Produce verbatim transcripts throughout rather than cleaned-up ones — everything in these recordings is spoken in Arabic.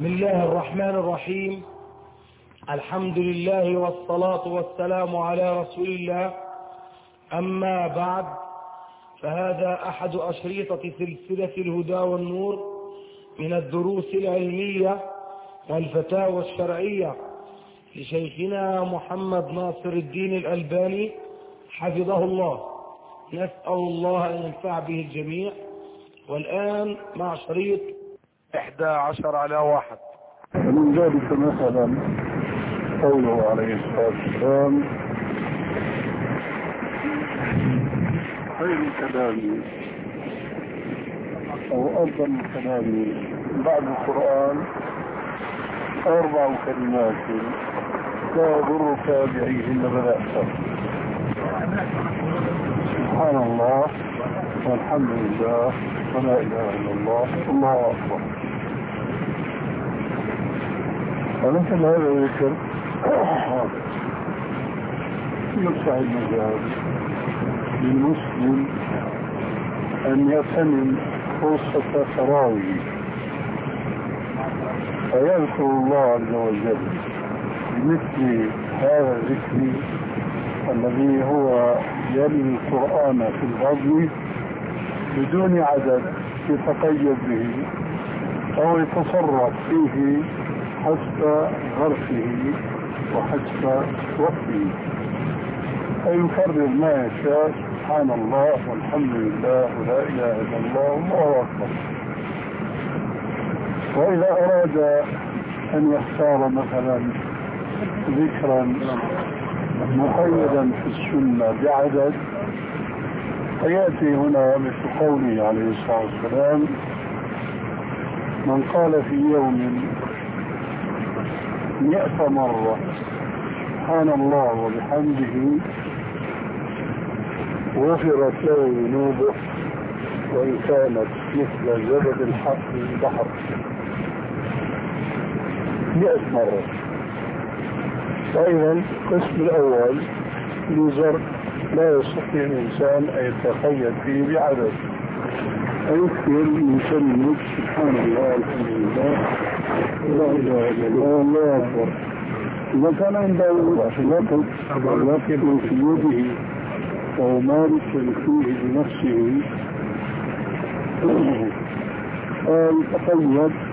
بسم الله الرحمن الرحيم. الحمد لله والصلاة والسلام على رسول الله. أما بعد، فهذا أحد أشريطة سلسلة الهدى والنور من الدروس العلمية والفتاوى الشرعية لشيخنا محمد ناصر الدين الألباني حفظه الله. نسأل الله أن ينفع به الجميع. والآن مع شريط إحدى عشر على واحد. ومن ذلك مثلا قوله عليه الصلاة والسلام: خير الكلام أو أفضل الكلام بعد القرآن أربع كلمات لا يضرك بعيهن ولا أحسن: سبحان الله والحمد لله ولا إله إلا الله والله أكبر. ومثل هذا الذكر يصح المجال للمسلم أن يغتنم فرصة تراويه فيذكر الله عز وجل بمثل هذا الذكر الذي هو يلي القرآن في الغضب بدون عدد يتقيد به أو يتصرف فيه حسب ظرفه وحسب وقته، فيكرر ما يشاء: سبحان الله والحمد لله ولا إله إلا الله والله أكبر. وإذا أراد أن يختار مثلا ذكرا مقيدا في السنة بعدد، فيأتي هنا مثل قوله عليه الصلاة والسلام: من قال في يوم مئة مرة سبحان الله وبحمده غفرت له ذنوبه وإن كانت مثل زبد البحر. مئة مرة. أيضا القسم الأول لزر لا يستطيع الإنسان أن يتقيد فيه بعدد، فيكثر من كلمة سبحان الله الحمد لله لا إله إلا الله والله أكبر. إذا كان عنده وقت وقت في يده ومالك فيه بنفسه يتقيد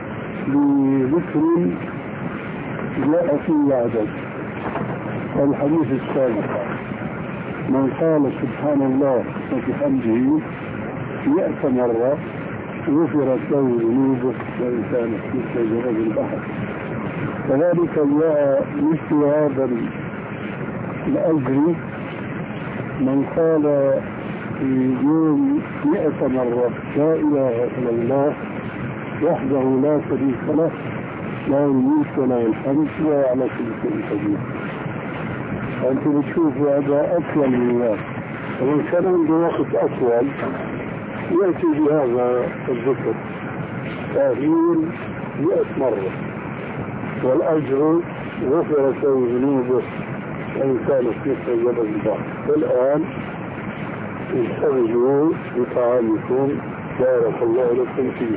بذكر جاء فيه عدد. الحديث السابق: من قال سبحان الله وبحمده مئة مرة غفرت له ذنوبه وإن كانت مثل زبد البحر. كذلك جاء مثل هذا الأجر: من قال في يوم مئة مرة لا إله إلا الله وحده لا شريك له لا الملك ولا الحمد وهو على كل شيء قدير. أنت بتشوف هذا أطول من ذلك، ومن كان عنده وقت أطول يأتي بهذا الذكر تأخير مئة مرة، والأجر غفرت له ذنوبه وإن كانت مثل جبل البحر. والآن انتبهوا لطعامكم بارك الله لكم فيه.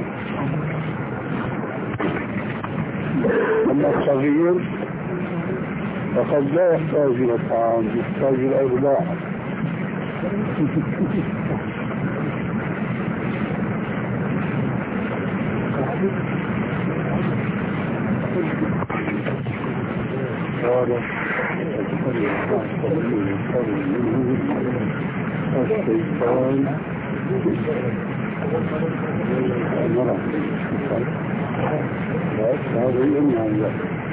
أما الصغير فقد لا يحتاج إلى الطعام، يحتاج إلى إرضاع. الشيطان هذا يمنع ذلك.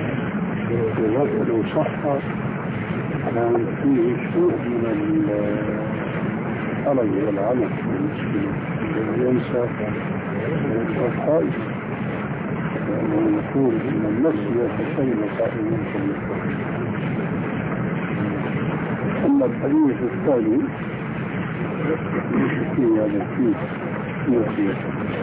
ولكن صح كان فيه شيء من الحرج والعنف ينسى الخائف، ونقول ان النفس يتسلم قائما. اما الحديث الثاني في هذا الشيء نسيت،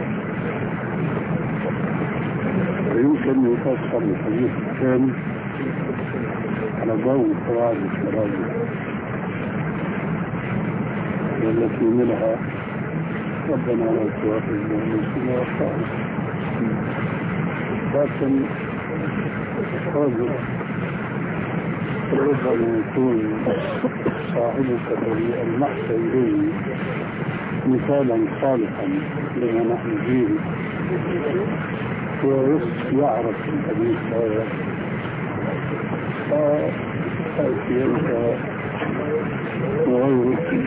ويمكن ان يفسر الحديث الثاني على ضوء قواعد الشرائع والتي منها ربنا لا تؤاخذنا إن نسينا وأخطأنا. لكن رجل ربما يكون صاحبك المحسن إليه مثالا صالحا لما نحن فيه ويعرف الحديث هذا فأتي أنت وغيرك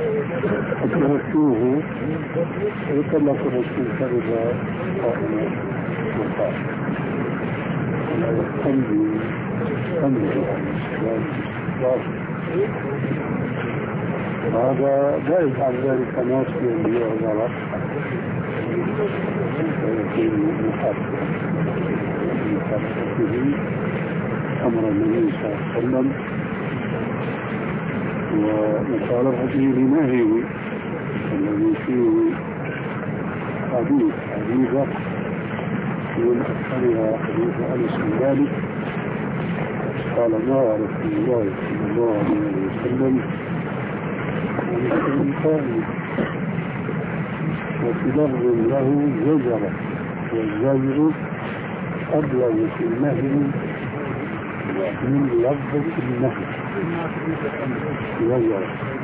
أتركوه وكما الرسول كذب قائما وقائما تنجي تنجي هذا لا يفعل ذلك ناس من يعذر ويكون محاسبا محاسبته أمر النبي صلى الله عليه وسلم ومخالفته لنهيه الذي فيه حديث حديثة من أكثرها حديث أنس بن مالك قال ما رسول الله صلى الله عليه وسلم عن قائل وفي لفظ له زجرة والزجر أبلغ في النهي من لفظ النهي زجرة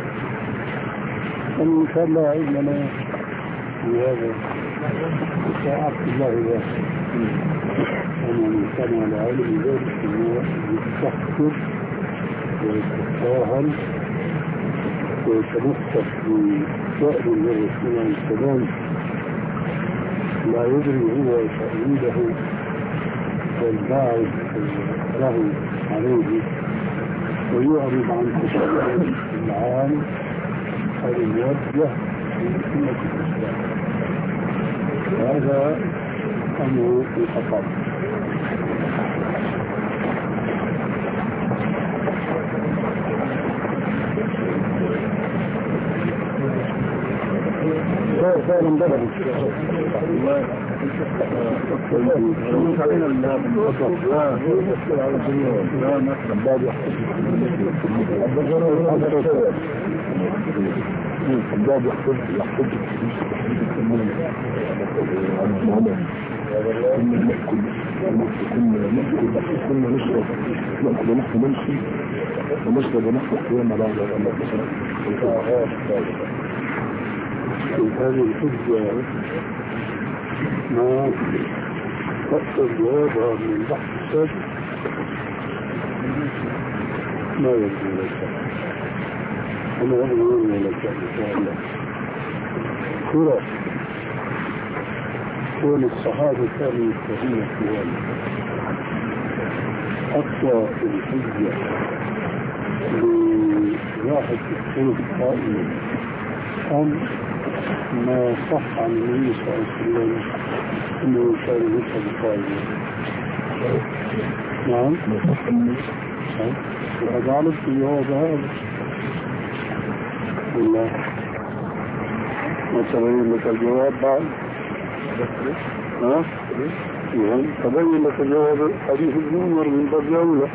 فإن شاء الله علمنا في هذا وعبد الله ذلك أنا من كان على علم ذلك أنه يستحقر ويتساهل ويتمسك بشأن الرسول عليه السلام لا يدري هو تأويله والباعث له عليه ويعرض عن تشريع العام الموجه في سنة الإسلام. هذا أمر الخطأ. فعلا بدأ الباب يحفظ يحفظ عن المعامل كنا نأكل كنا نأكل كنا نشرب نأكل ونحن نمشي ونشرب ونحن قيام على هذه الحجة ما تقصد جوابها من بحث السادس ما يبدو لك أنا أقول لك إن شاء الله كرة كون الصحابة كانوا يستهين الكوان أقوى في الحجة لواحد الخلق قائم أم ما صح عن النبي صلى الله عليه وسلم أنه كان يشهد قائما. نعم وقد علمت الجواب هذا والله ما تبين لك الجواب بعد ها؟ يعني تبين لك الجواب حديث ابن عمر من باب أولى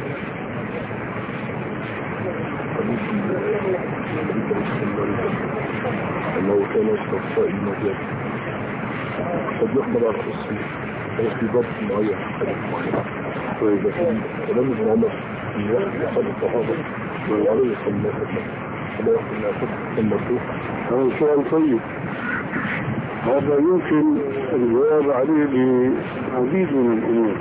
أنه كان يشرب صائم المجال قد يقبل على التصوير في ضبط معين وإذا كان كلام ابن عمر من يحكي أحد الصحابة وعليه صلى الله عليه وسلم فلا يحكي أن أخذ المفتوح. هذا سؤال طيب هذا يمكن الجواب عليه بعديد من الأمور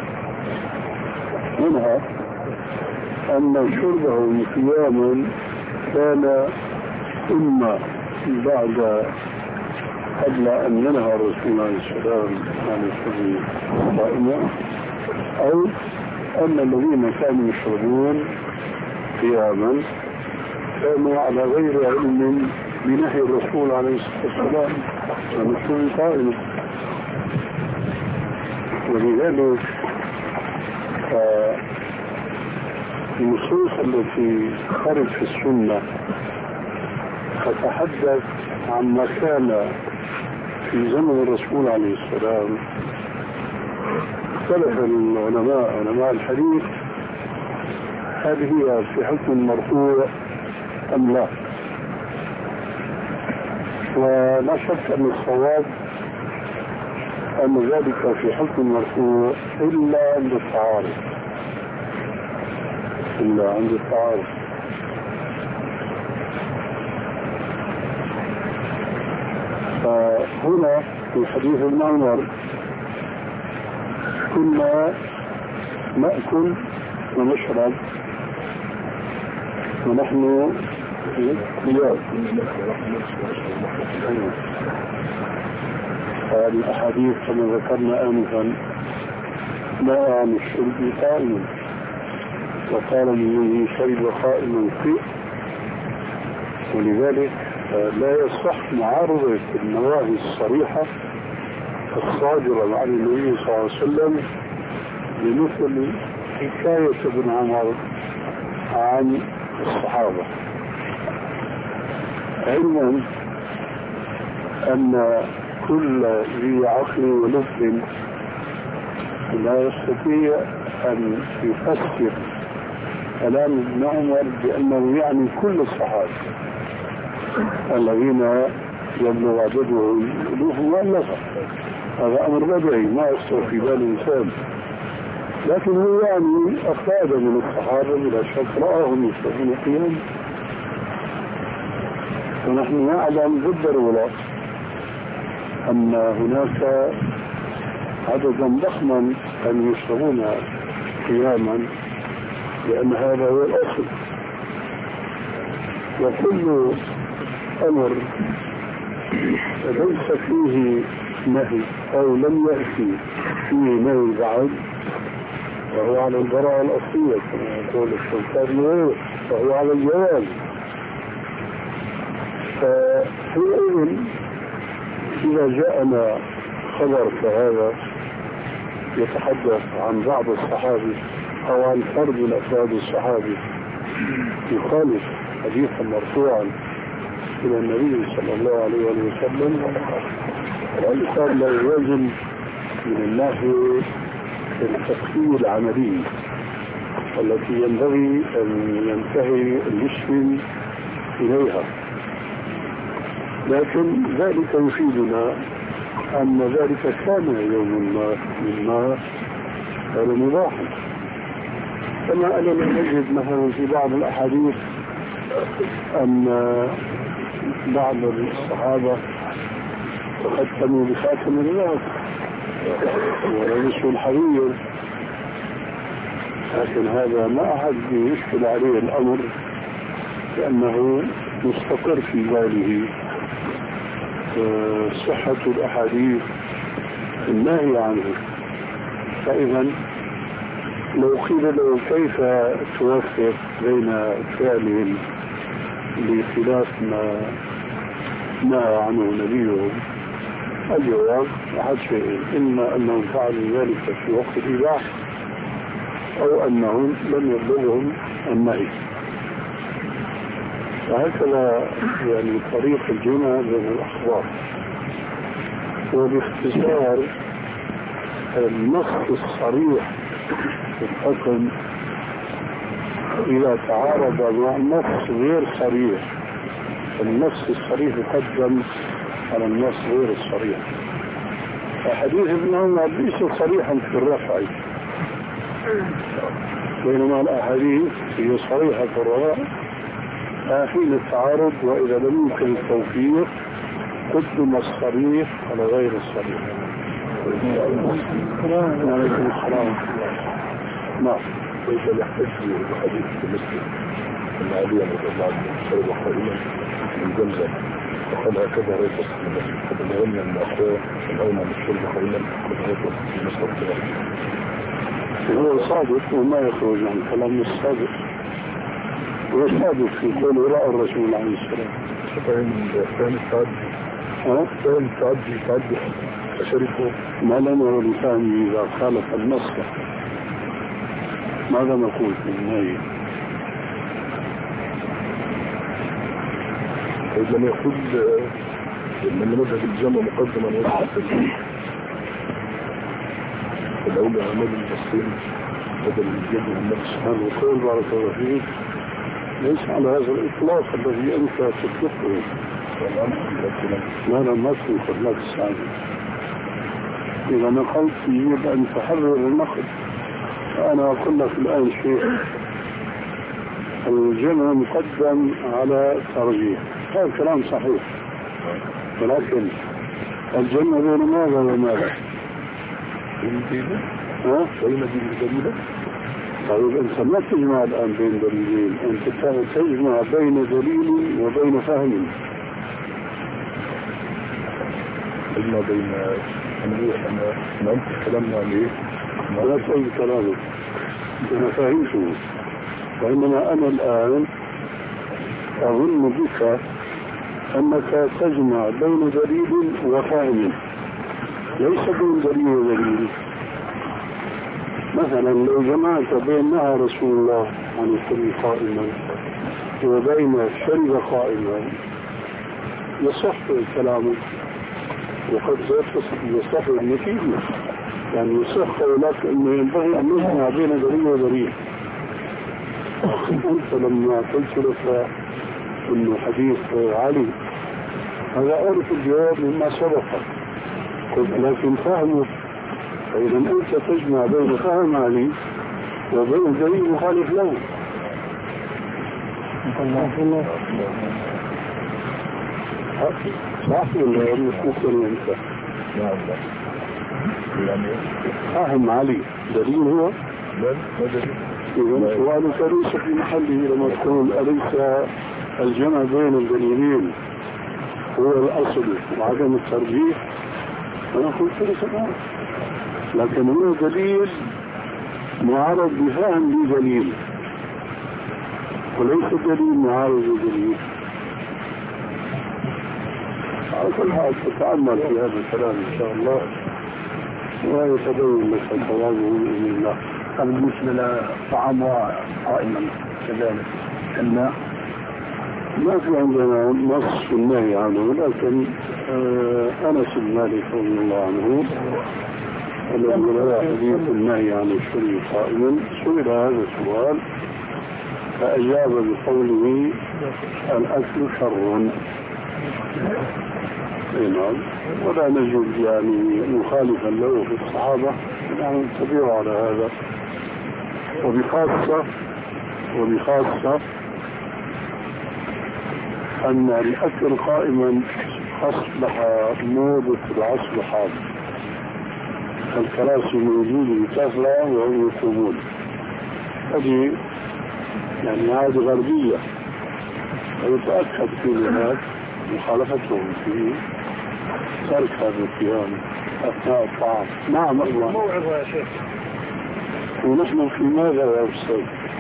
منها أن شربه قياما كان إما بعد قبل أن ينهى الرسول عليه السلام عن الشرب قائما أو أن الذين كانوا يشربون قياما كانوا على غير علم بنهي الرسول عليه الصلاة والسلام عن الشرب قائما. ولذلك النصوص التي خرج في السنة تتحدث عما كان في زمن الرسول عليه السلام. اختلف العلماء علماء الحديث هل هي في حكم مرفوع أم لا، ولا شك أن الصواب أن ذلك في حكم المرفوع إلا عند التعارض، إلا عند التعارض. فهنا في حديث ابن عمر كنا نأكل ونشرب ونحن قيام. هذه الأحاديث كما ذكرنا آنفا لا عن الشرب قائم، وقال من شرب قائما فيه، ولذلك لا يصح معارضة النواهي الصريحة الصادرة عن النبي صلى الله عليه وسلم بمثل حكاية ابن عمر عن الصحابة، علما أن كل ذي عقل ولب لا يستطيع أن يفسر كلام ابن عمر بأنه يعني كل الصحابة الذين يبلغ عددهم ألوف مؤلفة. هذا أمر بديهي ما يخطر في بال الإنسان، لكن هو يعني أفراد من الصحابة بلا شك رآهم يصلحون قيام، ونحن نعلم بالضرورة أن هناك عددا ضخما كانوا يشربون قياما، لأن هذا هو الأصل. وكل أمر ليس فيه نهي أو لم يأتي فيه نهي بعد وهو على البراءة الأصلية كما يقول الشوكاني، وهو على الجواز. فحينئذ إذا جاءنا خبر كهذا يتحدث عن بعض الصحابي أو عن فرد من أفراد الصحابي يخالف حديثا مرفوعا إلى النبي صلى الله عليه وسلم، والإنسان لا يوازن من الناحية التفكير العملي التي ينبغي أن ينتهي المسلم إليها. لكن ذلك يفيدنا أن ذلك كان يوم ما مما كان مباحا، كما أننا نجد مثلا في بعض الأحاديث أن بعض الصحابة تختموا بخاتم الرأس ولبسوا الحرير، لكن هذا ما أحد يشكل عليه الأمر لأنه مستقر في باله صحة الأحاديث النهي عنه. فإذا لو قيل له كيف توفق بين فعلهم بخلاف ما نهى عنه نبيهم، الجواب أحد شيئين: إما أنهم فعلوا ذلك في وقت الإباحة أو أنهم لم يبلغهم النهي. وهكذا يعني طريق الجمع بين الأخبار. وباختصار النص الصريح في الحكم إذا تعارض مع نص غير صريح، النص الصريح يقدم على النص غير الصريح. فحديث ابن عمر ليس صريحا في الرفع، بينما الأحاديث هي صريحة في الرفع حين التعارض، وإذا لم يمكن التوفيق قدم الصريح على غير الصريح. عليكم السلام. نعم. كيف يحتج بحديث مسلم أن علي رضي الله عنه شرب قائما من زمزم وقال هكذا رأيت قد نغنى من أخوه الأولى من الشرب قائما قد رأيت في مصر الكلام. هو صادق وما يخرج عن كلام الصادق، هو صادق في قول رأى الرسول عليه السلام. فهم فهم التعدي ها؟ فهم التعدي تعدي أشرفه ما لنا ولفهمه إذا خالف النص ماذا نقول في النهي؟ إذا لم يقول من مذهب الجمع مقدما ويحصل الأولى عماد المسلم بدل الجد والنفس سبحانه وقال بارك الله فيك ليس على هذا الإطلاق الذي أنت تطلقه. ما لم نصل قبلك السعادة إذا نقلت يجب أن تحرر النقل. أنا أقول لك الآن شيء، الجمع مقدم على الترجيح، هذا كلام صحيح، ولكن الجمع بين ماذا وماذا؟ ها؟ بين دليل. طيب أنت ما تجمع الآن بين دليلين، أنت تجمع بين دليل وبين فهم. إما بين أنا أنا نعم كلامنا عليه لا تقول كلامك أنا فهمته، وإنما أنا الآن أظن بك أنك تجمع بين دليل وفهم، ليس بين دليل ودليل. مثلا لو جمعت بين نهى رسول الله عن الشرب قائما وبين شرب قائما يصح كلامك، وقد يصح النتيجة، يعني يصح قولك أنه ينبغي أن نجمع بين دليل ودليل. أنت لما قلت لك أنه حديث علي هذا أعرف الجواب مما سبق، قلت لكن فهمه، فإذا أنت تجمع بين فهم علي وبين دليل مخالف له. الله صح ولا مش ممكن أنت؟ نعم يعني فهم علي دليل هو؟ لا ما دليل. إذا سؤالك ليس في محله لما تقول أليس الجمع بين الدليلين هو الأصل وعدم الترجيح؟ أنا قلت لك نعم، لكن هو دليل معارض بفهم لدليل، وليس دليل معارض بدليل. على كل حال تتأمل في هذا الكلام إن شاء الله ويتبين لك الصواب بإذن الله. بالنسبة للطعام قائما كذلك الماء ما في عندنا نص في النهي عنه، لكن آه أنس بن مالك رضي الله عنه الذي روى حديث النهي عن الشرب قائما سئل هذا السؤال فأجاب بقوله الأكل شر. نعم، ولا نجد يعني مخالفا له في الصحابة، نحن نتبع على هذا، وبخاصة وبخاصة أن الأكل قائما أصبح موضة العصر الحاضر، الكراسي موجودة بكثرة وهم يقومون، هذه يعني عادة غربية، ويتأكد في ذلك مخالفتهم في ترك هذا القيام أثناء الطعام. نعم الله موعظة يا شيخ. ونحن في ماذا يا أستاذ؟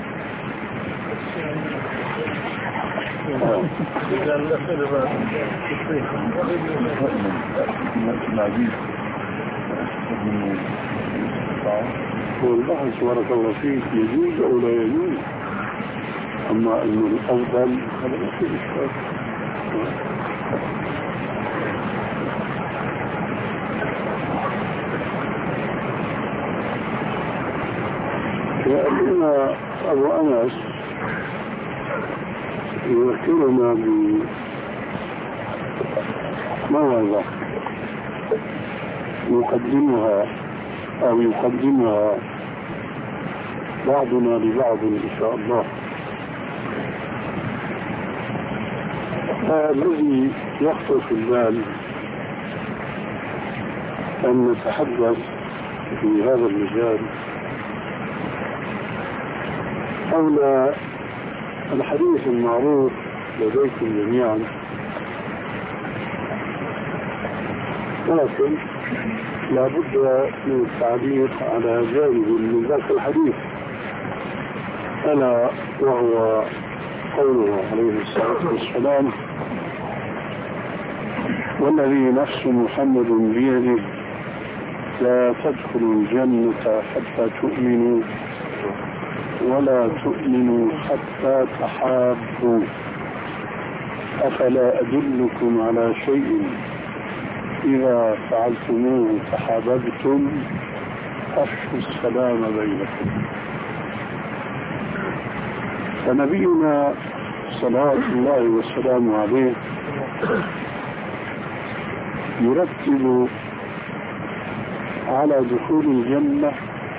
والبحث بارك الله فيك يجوز أو لا يجوز، أما أنه الأفضل هذا ما في إشكال. يأتينا أبو أنس يذكرنا بموعظة يقدمها أو يقدمها بعضنا لبعض إن شاء الله. الذي يخطر في البال أن نتحدث في هذا المجال حول الحديث المعروف لديكم جميعا، ولكن لا بد من التعليق على جانب من ذاك الحديث، ألا وهو قوله عليه الصلاة والسلام: والذي نفس محمد بيده لا تدخلوا الجنة حتى تؤمنوا ولا تؤمنوا حتى تحابوا، أفلا أدلكم على شيء إذا فعلتموه تحاببتم؟ أفشوا السلام بينكم. فنبينا صلوات الله والسلام عليه يرتب على دخول الجنة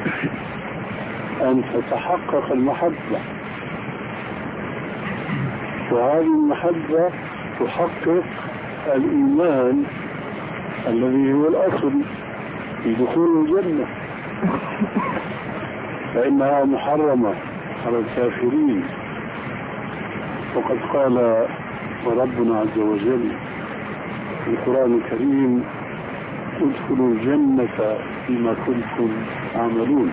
أن تتحقق المحبة، وهذه المحبة تحقق الإيمان الذي هو الأصل في دخول الجنة، فإنها محرمة على الكافرين. وقد قال ربنا عز وجل في القرآن الكريم: ادخلوا الجنة بما كنتم تعملون.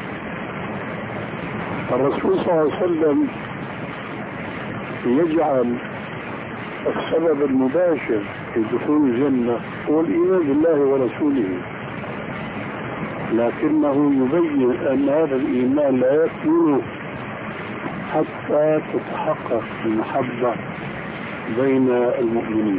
الرسول صلى الله عليه وسلم يجعل السبب المباشر في دخول الجنة هو الإيمان بالله ورسوله، لكنه يبين أن هذا الإيمان لا يكمل حتى تتحقق المحبة بين المؤمنين.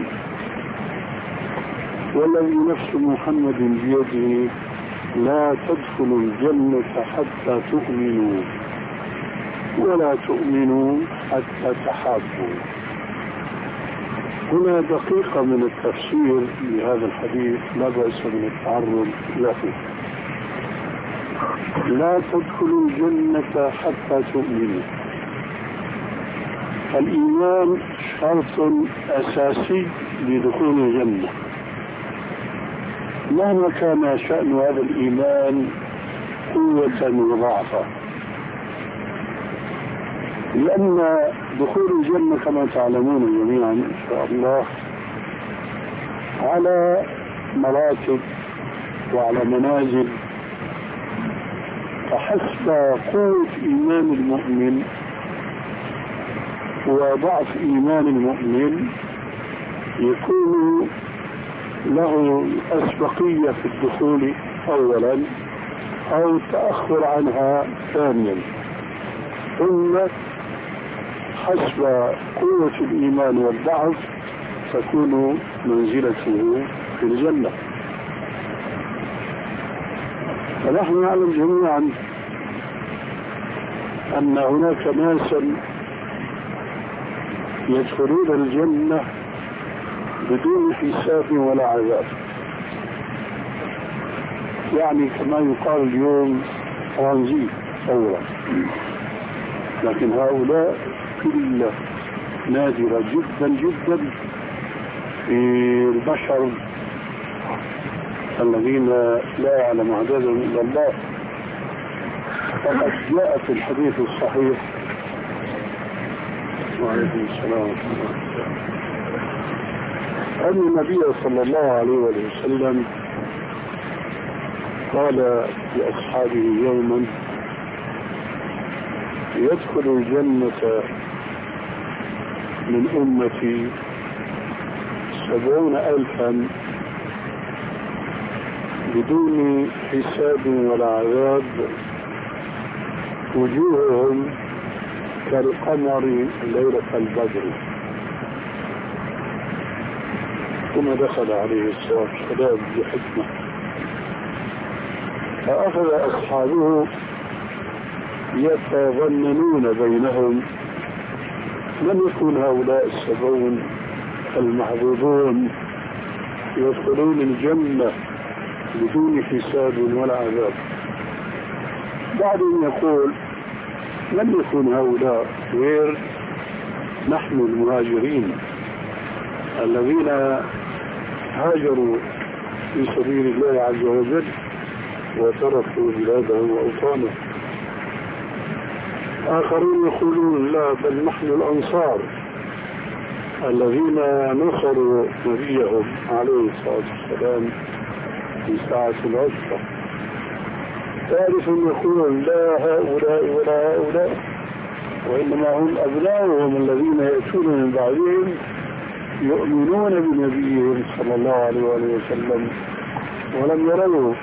والذي نفس محمد بيده لا تدخلوا الجنة حتى تؤمنوا ولا تؤمنوا حتى تحابوا. هنا دقيقة من التفسير لهذا الحديث لا بأس من التعرض له. لا تدخلوا الجنة حتى تؤمنوا. الإيمان شرط أساسي لدخول الجنة، مهما كان شأن هذا الإيمان قوة وضعفا، لأن دخول الجنة كما تعلمون جميعا إن شاء الله على مراتب وعلى منازل، فحسب قوة إيمان المؤمن وضعف إيمان المؤمن يكون له أسبقية في الدخول أولا أو التأخر عنها ثانيا، ثم حسب قوة الإيمان والضعف تكون منزلته في الجنة. فنحن نعلم جميعا أن هناك ناسا يدخلون الجنة بدون حساب ولا عذاب، يعني كما يقال اليوم ترانزيت فورا، لكن هؤلاء قلة نادرة جدا جدا في البشر الذين لا يعلم عددهم إلا الله. فقد جاء في الحديث الصحيح وعليكم السلام أن النبي صلى الله عليه وسلم قال لأصحابه يوما: يدخل الجنة من أمتي سبعون ألفا بدون حساب ولا عذاب، وجوههم كالقمر ليلة البدر. ثم دخل عليه الصلاة والسلام بحكمة، فأخذ أصحابه يتظننون بينهم من يكون هؤلاء السبعون المحظوظون يدخلون الجنة بدون حساب ولا عذاب. بعضهم يقول من يكون هؤلاء غير نحن المهاجرين الذين هاجروا في سبيل الله عز وجل وتركوا بلادهم وأوطانهم. آخرون يقولون لا، بل نحن الأنصار الذين نصروا نبيهم عليه الصلاة والسلام في ساعة العسرة. ثالث يقولون لا هؤلاء ولا هؤلاء، وإنما هم أبناؤهم الذين يأتون من بعدهم يؤمنون بنبيهم صلى الله عليه وسلم ولم يروه.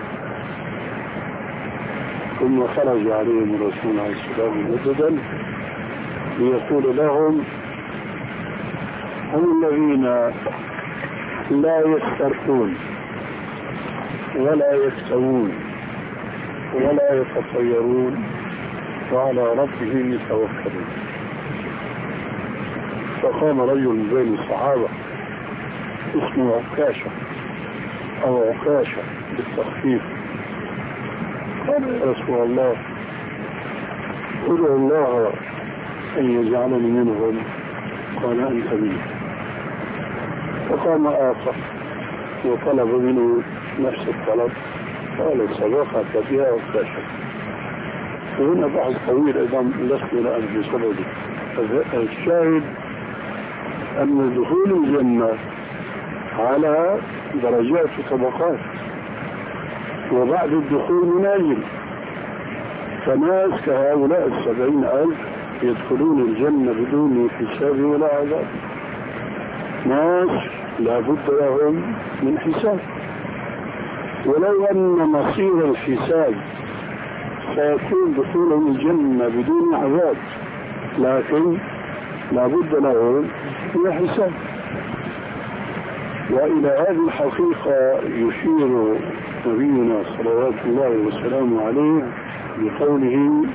ثم خرج عليهم الرسول عليه السلام مجددا ليقول لهم: هم الذين لا يسترقون ولا يكتوون ولا يتطيرون وعلى ربهم يتوكلون. فقام رجل من بين الصحابة اسمه عكاشة أو عكاشة بالتخفيف رسول الله ادعو الله أن يجعلني منهم، قال أنت منه. فقام آخر وطلب منه نفس الطلب، قال صدقك بها واكتشف. وهنا بحث طويل أيضا لست الآن بسببه. الشاهد أن دخول الجنة على درجات وطبقات، وبعد الدخول منازل. فناس كهؤلاء السبعين ألف يدخلون الجنة بدون حساب ولا عذاب، ناس لا بد لهم من حساب. ولو أن مصير الحساب سيكون دخولهم الجنة بدون عذاب، لكن لا بد لهم من حساب. وإلى هذه الحقيقة يشير نبينا صلوات الله وسلامه عليه بقوله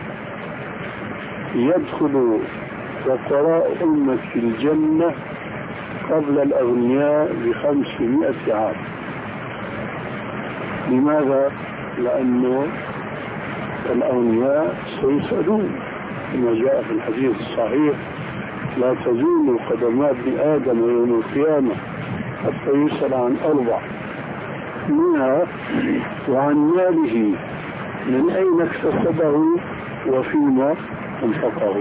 يدخل فقراء أمة في الجنة قبل الأغنياء بخمسمائة عام. لماذا؟ لأنه الأغنياء سيسألون كما جاء في الحديث الصحيح لا تزول قدم ابن آدم يوم القيامة حتى يسأل عن أربع، منها وعن ماله من أين اكتسبه وفيما انفقه.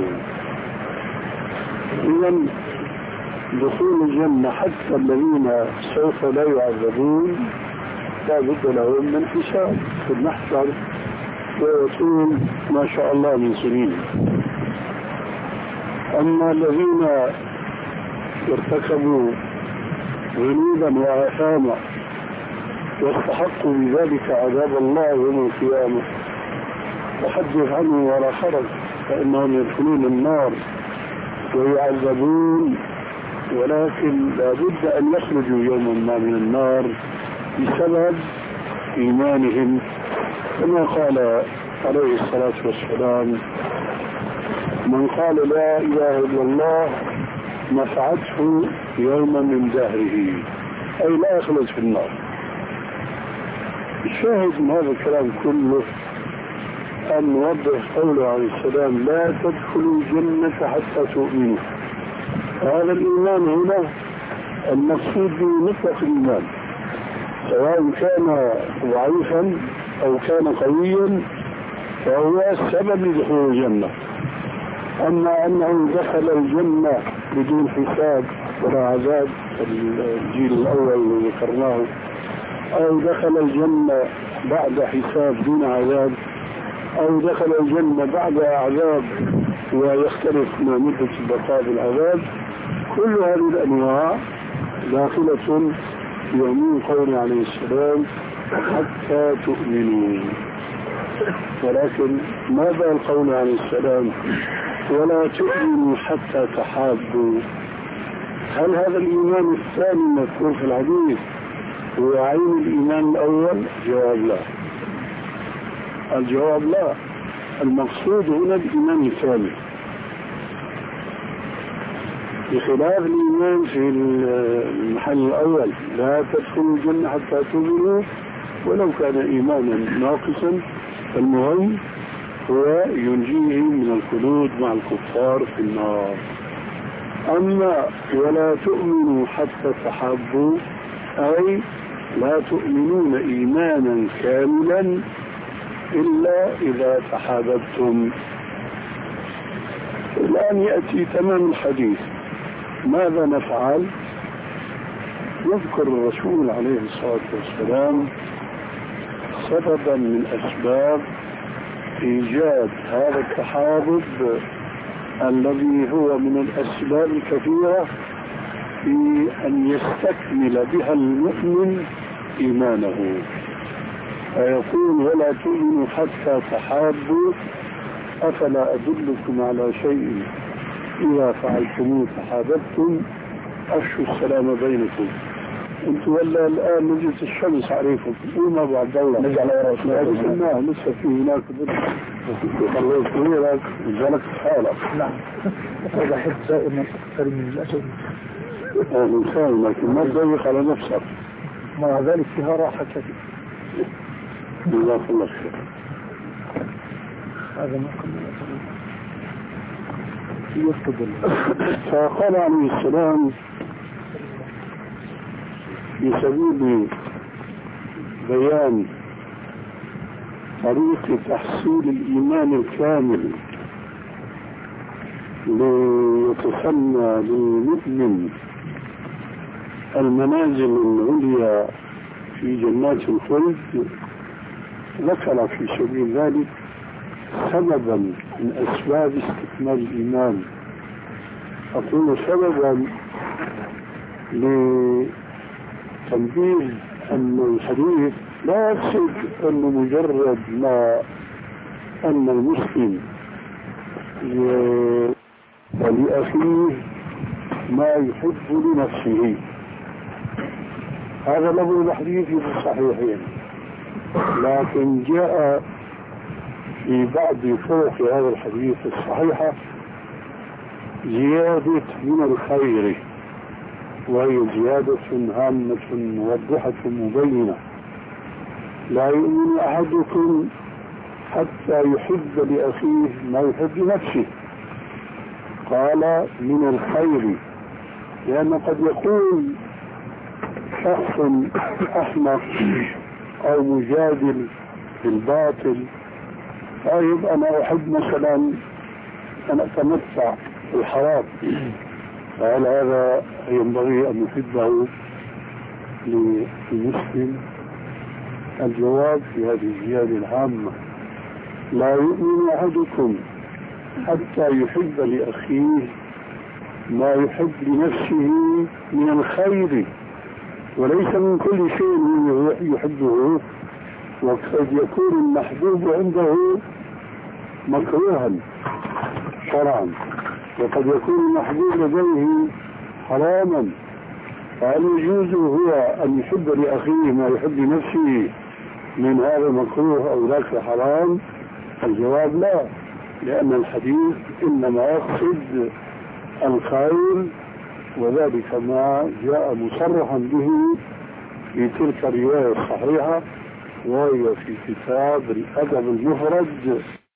إذن دخول الجنة حتى الذين سوف لا يعذبون لا بد لهم من حساب في المحشر ويطول ما شاء الله من سنين. أما الذين ارتكبوا ذنوبا وآثاما يستحقوا بذلك عذاب الله يوم القيامة وحدث عنه ولا حرج، فإنهم يدخلون النار ويعذبون، ولكن لا بد أن يخرجوا يوما ما من النار بسبب إيمانهم، كما قال عليه الصلاة والسلام من قال لا إله إلا الله نفعته يوما من دهره، أي لا يخلد في النار. الشاهد من هذا الكلام كله أن نوضح قوله عليه السلام لا تدخلوا الجنة حتى تؤمنوا. هذا الإيمان هنا المقصود به مطلق الإيمان، سواء كان ضعيفا أو كان قويا فهو السبب لدخول الجنة. أما أنه دخل الجنة بدون حساب ولا عذاب الجيل الأول اللي ذكرناه، أو دخل الجنة بعد حساب دون عذاب، أو دخل الجنة بعد عذاب ويختلف ما مدة البقاء بالعذاب، كل هذه الأنواع داخلة في عموم قوله عليه السلام حتى تؤمنوا. ولكن ماذا القول عليه السلام ولا تؤمنوا حتى تحابوا؟ هل هذا الإيمان الثاني المذكور في الحديث هو عين الإيمان الأول؟ جواب لا. الجواب لا. المقصود هنا الإيمان الثاني، بخلاف الإيمان في المحل الأول لا تدخلوا الجنة حتى تؤمنوا ولو كان إيمانا ناقصا، المهم هو ينجيه من الخلود مع الكفار في النار. أما ولا تؤمنوا حتى تحابوا أي لا تؤمنون إيمانا كاملا إلا إذا تحاببتم. الآن يأتي تمام الحديث، ماذا نفعل؟ يذكر الرسول عليه الصلاة والسلام سببا من أسباب إيجاد هذا التحابب الذي هو من الأسباب الكثيرة في أن يستكمل بها المؤمن إيمانه. فيقول ولا تؤمنوا حتى تحابوا أفلا أدلكم على شيء إذا فعلتموه تحاببتم أفشوا السلام بينكم. انتم ولا الآن نزلت الشمس عليكم قوموا بعد دولة نجعل يا رسول الله لسه في هناك بدء خليت كبيرك وجالك حالك. نعم هذا حد دائما أكثر من الأسد الإنسان، لكن ما تضيق على نفسك، مع ذلك فيها راحة كثيرة. جزاك الله خير. هذا ما فقال عليه السلام في سبيل بيان طريقة تحصيل الإيمان الكامل ليتسنى للمؤمن المنازل العليا في جنات الخلد، ذكر في سبيل ذلك سببا من أسباب استكمال الإيمان. أقول سببا لتنبيه أن الحديث لا يقصد أن مجرد ما أن المسلم ولأخيه ما يحب لنفسه، هذا لفظ الحديث في الصحيحين، لكن جاء في بعض طرق هذا الحديث الصحيحة زيادة من الخير، وهي زيادة هامة موضحة مبينة: لا يؤمن أحدكم حتى يحب لأخيه ما يحب لنفسه. قال من الخير، لأن قد يكون شخص أحمق أو مجادل بالباطل، طيب أنا أحب مثلا أن أتمتع بالحرام، فهل هذا ينبغي أن يحبه للمسلم؟ الجواب في هذه الزيادة العامة: لا يؤمن أحدكم حتى يحب لأخيه ما يحب لنفسه من الخير، وليس من كل شيء يحبه، وقد يكون المحبوب عنده مكروها شرعا، وقد يكون المحبوب لديه حراما، فهل يجوز هو أن يحب لأخيه ما يحب لنفسه من هذا مكروه أو ذاك حرام؟ الجواب لا، لأن الحديث إنما يقصد الخير، وذلك ما جاء مصرحا به في تلك الرواية الصحيحة، وهي في كتاب الأدب المفرد